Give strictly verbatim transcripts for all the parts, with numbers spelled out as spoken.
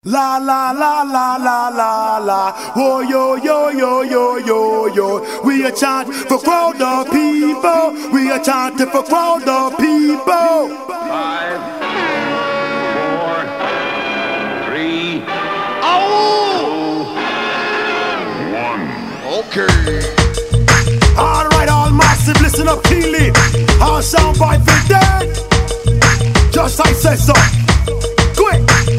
La la la la la la la, oh yo yo yo yo yo yo. We a chant for crowd of people. We a chant for crowd of people. Five, four, three, oh, two, one. Okay. All right, all massive, listen up, Keely. All sound by for dead. Just I said so. Quick.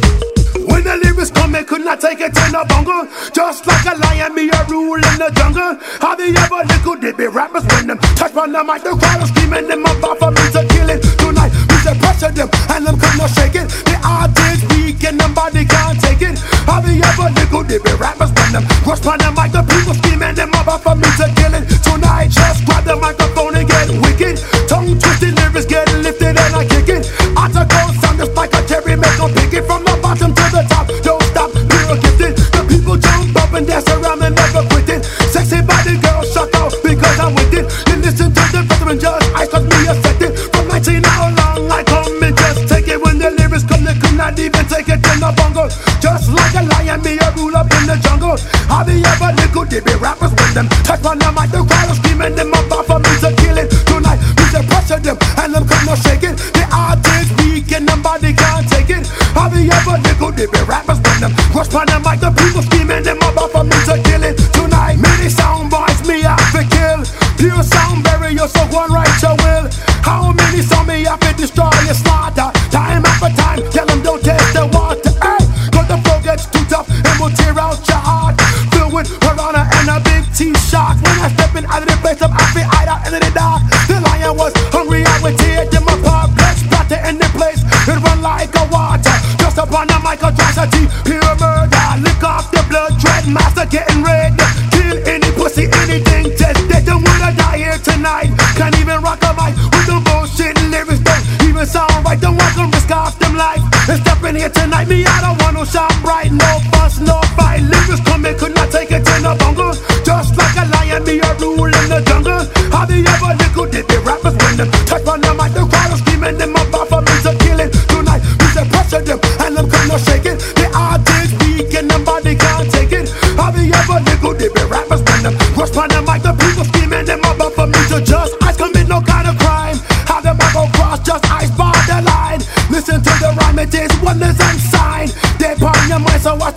When the lyrics come, they could not take it in a bungle. Just like a lion, me a rule in the jungle. Have you ever little they be rappers when them touch on the mic, the crowd is screaming them about for me to kill it. Tonight, we say pressure them, and them could not shake it. The art is weak and nobody can't take it. Have you ever little they be rappers when them rush on the mic, the people screaming them about for me to kill it. Tonight, just grab the microphone and get wicked. Tongue twisted lyrics get lifted and I kick it. Article sound just like a cherry, make them pick it from the bottom to the top. Don't stop, you're gifted. The people jump up and dance around and never quit it. Sexy body girl, shut out because I'm with it. You listen to the veteran just ice cause me a set it. From nineteen how long I come and just take it. When the lyrics come, they could not even take it in the bungle. Just like a lion, me a rule up in the jungle. Have you ever little they be rappers when them touch on the mic, the crowd is screaming them about for me to kill it. Tonight, we say pressure them and them could not shake it. The art is weak and nobody can't take it. Have you ever little they be rappers when them rush on the mic, the people screaming them about for me to kill it. Tonight, many sound boys me have to kill. Pure sound barrier, so one right your will. How many sound me have to destroy your slaughter? Time after time, tell them don't taste the water. Hey, cause the flow gets too tough and will tear out your heart. Filled with piranha and a big T-shark. When I step in out of the place, I'm happy, hide out into the dark. The lion was hungry, I would tear them apart. Blood splatter in the place, it run like a water. Just upon the mic, atrocity, pure murder. Lick off the blood, dread master getting red. Kill any pussy, anything, just they don't wanna die here tonight. Can't even rock a mic with the bullshit lyrics. Don't even sound right, don't want to risk off them life. And step in here tonight, me I don't want no shine bright. No fuss, no fight, lyrics coming, could not take it in a bungle. Just like a lion, me a rule in the jungle. Have you ever little did the rappers when them touch on the mic, the crowd is screaming them about for me to kill it. Tonight, we say pressure them and them could not shake it. The art is weak and nobody can't take it. Have you ever little did the rappers when them rush on the mic, the people screaming them about for me to just ice commit no kind of crime. How them I go cross, just ice bar the line. Listen to the rhyme, it is wonders and sign. They on your mind, so what